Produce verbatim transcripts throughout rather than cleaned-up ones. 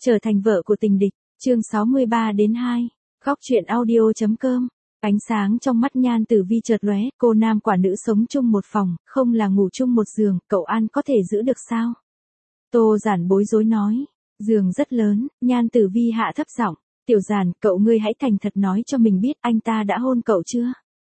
Trở thành vợ của tình địch, chương sáu mươi ba đến hai. Góc truyện audio chấm com. Ánh sáng trong mắt Nhan Tử Vi chợt lóe, cô nam quả nữ sống chung một phòng, không là ngủ chung một giường, cậu An có thể giữ được sao? Tô Giản bối rối nói, giường rất lớn. Nhan Tử Vi hạ thấp giọng, Tiểu Giản, cậu ngươi hãy thành thật nói cho mình biết anh ta đã hôn cậu chưa?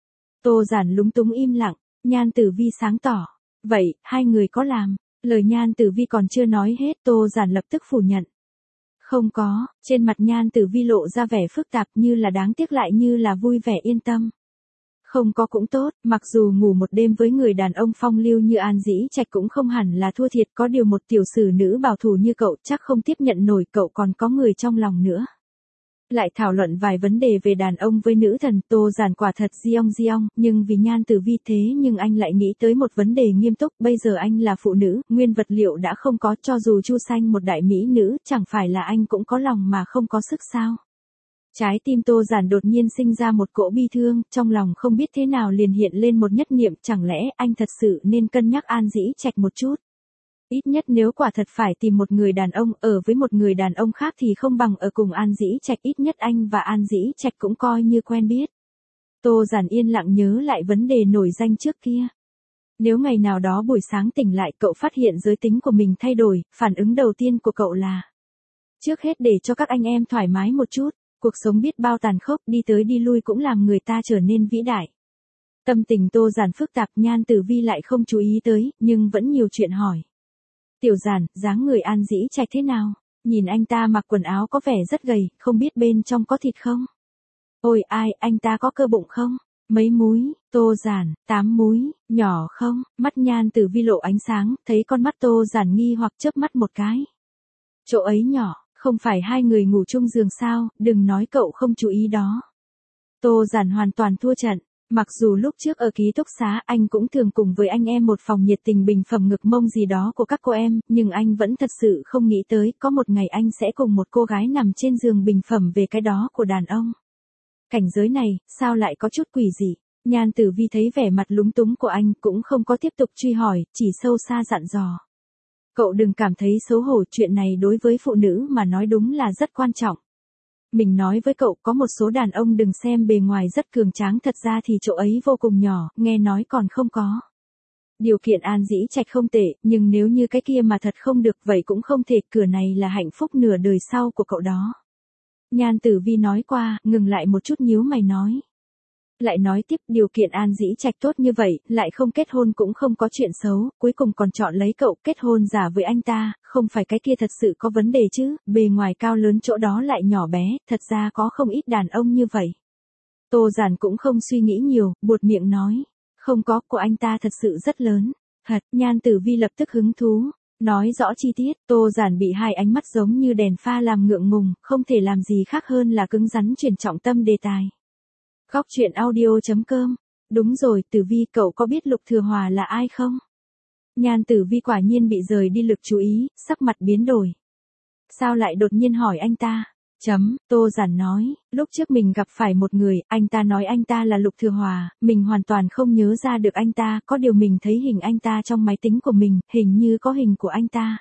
Tô Giản lúng túng im lặng. Nhan Tử Vi sáng tỏ, vậy, hai người có làm? Lời Nhan Tử Vi còn chưa nói hết, Tô Giản lập tức phủ nhận. Không có. Trên mặt Nhan Tử Vi lộ ra vẻ phức tạp, như là đáng tiếc lại như là vui vẻ yên tâm. Không có cũng tốt, mặc dù ngủ một đêm với người đàn ông phong lưu như An Dĩ Trạch cũng không hẳn là thua thiệt, có điều một tiểu sử nữ bảo thủ như cậu chắc không tiếp nhận nổi, cậu còn có người trong lòng nữa. Lại thảo luận vài vấn đề về đàn ông với nữ thần, Tô Giản quả thật giong giong, nhưng vì Nhan Tử Vi thế nhưng anh lại nghĩ tới một vấn đề nghiêm túc, bây giờ anh là phụ nữ, nguyên vật liệu đã không có, cho dù Chu Xanh một đại mỹ nữ, chẳng phải là anh cũng có lòng mà không có sức sao? Trái tim Tô Giản đột nhiên sinh ra một cỗ bi thương, trong lòng không biết thế nào liền hiện lên một nhất niệm, chẳng lẽ anh thật sự nên cân nhắc An Dĩ Trạch một chút? Ít nhất nếu quả thật phải tìm một người đàn ông, ở với một người đàn ông khác thì không bằng ở cùng An Dĩ Trạch, ít nhất anh và An Dĩ Trạch cũng coi như quen biết. Tô Giản yên lặng nhớ lại vấn đề nổi danh trước kia. Nếu ngày nào đó buổi sáng tỉnh lại cậu phát hiện giới tính của mình thay đổi, phản ứng đầu tiên của cậu là trước hết để cho các anh em thoải mái một chút, cuộc sống biết bao tàn khốc, đi tới đi lui cũng làm người ta trở nên vĩ đại. Tâm tình Tô Giản phức tạp, Nhan Tử Vi lại không chú ý tới, nhưng vẫn nhiều chuyện hỏi. Tiểu Giản, dáng người An Dĩ Trạch thế nào? Nhìn anh ta mặc quần áo có vẻ rất gầy, không biết bên trong có thịt không? Ôi ai, anh ta có cơ bụng không? Mấy múi? Tô Giản, tám múi, nhỏ không? Mắt Nhan Tử Vi lộ ánh sáng, thấy con mắt Tô Giản nghi hoặc chớp mắt một cái. Chỗ ấy nhỏ, không phải hai người ngủ chung giường sao, đừng nói cậu không chú ý đó. Tô Giản hoàn toàn thua trận. Mặc dù lúc trước ở ký túc xá anh cũng thường cùng với anh em một phòng nhiệt tình bình phẩm ngực mông gì đó của các cô em, nhưng anh vẫn thật sự không nghĩ tới có một ngày anh sẽ cùng một cô gái nằm trên giường bình phẩm về cái đó của đàn ông. Cảnh giới này, sao lại có chút quỷ dị? Nhan Tử Vi thấy vẻ mặt lúng túng của anh cũng không có tiếp tục truy hỏi, chỉ sâu xa dặn dò. Cậu đừng cảm thấy xấu hổ, chuyện này đối với phụ nữ mà nói đúng là rất quan trọng. Mình nói với cậu, có một số đàn ông đừng xem bề ngoài rất cường tráng, thật ra thì chỗ ấy vô cùng nhỏ, nghe nói còn không có. Điều kiện An Dĩ Trạch không tệ, nhưng nếu như cái kia mà thật không được vậy cũng không thể, cửa này là hạnh phúc nửa đời sau của cậu đó. Nhan Tử Vi nói qua, ngừng lại một chút nhíu mày nói. Lại nói tiếp, điều kiện An Dĩ Trạch tốt như vậy, lại không kết hôn cũng không có chuyện xấu, cuối cùng còn chọn lấy cậu kết hôn giả với anh ta, không phải cái kia thật sự có vấn đề chứ, bề ngoài cao lớn chỗ đó lại nhỏ bé, thật ra có không ít đàn ông như vậy. Tô Giản cũng không suy nghĩ nhiều, buột miệng nói, không có, của anh ta thật sự rất lớn. Thật, Nhan Tử Vi lập tức hứng thú, nói rõ chi tiết, Tô Giản bị hai ánh mắt giống như đèn pha làm ngượng ngùng, không thể làm gì khác hơn là cứng rắn chuyển trọng tâm đề tài. Góc truyện audio chấm com. Đúng rồi, Tử Vi, cậu có biết Lục Thừa Hòa là ai không? Nhan Tử Vi quả nhiên bị rời đi lực chú ý, sắc mặt biến đổi. Sao lại đột nhiên hỏi anh ta? Chấm, Tô Giản nói, lúc trước mình gặp phải một người, anh ta nói anh ta là Lục Thừa Hòa, mình hoàn toàn không nhớ ra được anh ta, có điều mình thấy hình anh ta trong máy tính của mình, hình như có hình của anh ta.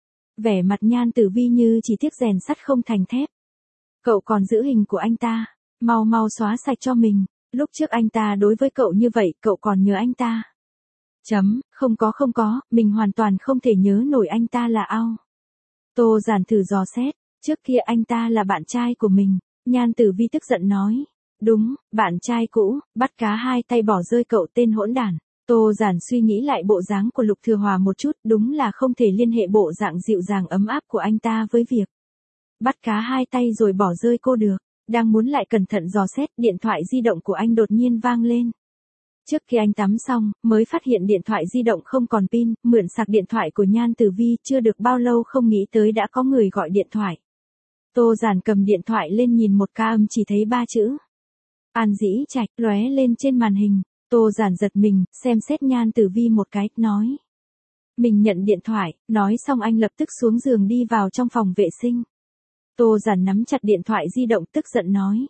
Vẻ mặt Nhan Tử Vi như chỉ tiếc rèn sắt không thành thép. Cậu còn giữ hình của anh ta? Mau mau xóa sạch cho mình, lúc trước anh ta đối với cậu như vậy, cậu còn nhớ anh ta? Chấm, không có không có, mình hoàn toàn không thể nhớ nổi anh ta là ao. Tô Giản thử dò xét, trước kia anh ta là bạn trai của mình. Nhan Tử Vi tức giận nói, đúng, bạn trai cũ, bắt cá hai tay bỏ rơi cậu tên hỗn đản. Tô Giản suy nghĩ lại bộ dáng của Lục Thừa Hòa một chút, đúng là không thể liên hệ bộ dạng dịu dàng ấm áp của anh ta với việc bắt cá hai tay rồi bỏ rơi cô được. Đang muốn lại cẩn thận dò xét, điện thoại di động của anh đột nhiên vang lên. Trước khi anh tắm xong, mới phát hiện điện thoại di động không còn pin, mượn sạc điện thoại của Nhan Tử Vi, chưa được bao lâu không nghĩ tới đã có người gọi điện thoại. Tô Giản cầm điện thoại lên nhìn một ca âm chỉ thấy ba chữ. An Dĩ Trạch lóe lên trên màn hình, Tô Giản giật mình, xem xét Nhan Tử Vi một cái, nói. Mình nhận điện thoại, nói xong anh lập tức xuống giường đi vào trong phòng vệ sinh. Tô Giản nắm chặt điện thoại di động tức giận nói.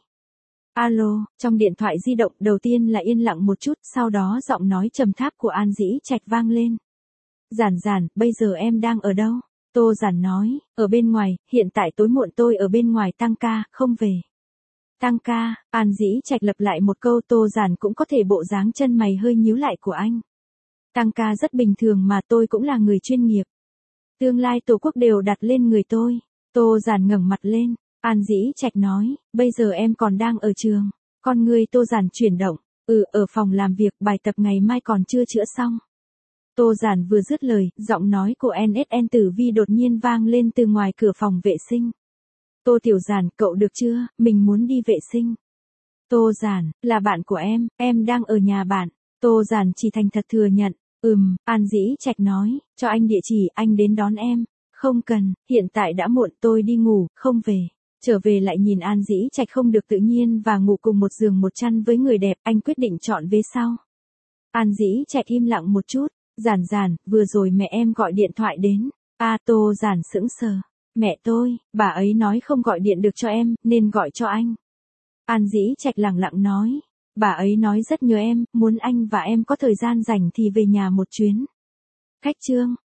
Alo, trong điện thoại di động đầu tiên là yên lặng một chút, sau đó giọng nói trầm thấp của An Dĩ Trạch vang lên. Giản Giản, bây giờ em đang ở đâu? Tô Giản nói, ở bên ngoài, hiện tại tối muộn tôi ở bên ngoài tăng ca, không về. Tăng ca, An Dĩ Trạch lặp lại một câu. Tô Giản cũng có thể bộ dáng chân mày hơi nhíu lại của anh. Tăng ca rất bình thường mà, tôi cũng là người chuyên nghiệp. Tương lai Tổ quốc đều đặt lên người tôi. Tô Giản ngẩng mặt lên, An Dĩ Trạch nói, bây giờ em còn đang ở trường. Con người Tô Giản chuyển động, ừ, ở phòng làm việc, bài tập ngày mai còn chưa chữa xong. Tô Giản vừa dứt lời, giọng nói của en ét en Tử Vi đột nhiên vang lên từ ngoài cửa phòng vệ sinh. Tô Tiểu Giản, cậu được chưa, mình muốn đi vệ sinh. Tô Giản, là bạn của em, em đang ở nhà bạn. Tô Giản chỉ thành thật thừa nhận, ừm, An Dĩ Trạch nói, cho anh địa chỉ, anh đến đón em. Không cần, hiện tại đã muộn, tôi đi ngủ, không về. Trở về lại nhìn An Dĩ Trạch không được tự nhiên và ngủ cùng một giường một chăn với người đẹp, anh quyết định chọn về sau. An Dĩ Trạch im lặng một chút, Giản Giản, vừa rồi mẹ em gọi điện thoại đến. A Tô Giản sững sờ. Mẹ tôi, bà ấy nói không gọi điện được cho em, nên gọi cho anh. An Dĩ Trạch lẳng lặng nói, bà ấy nói rất nhớ em, muốn anh và em có thời gian rảnh thì về nhà một chuyến. Khách trương.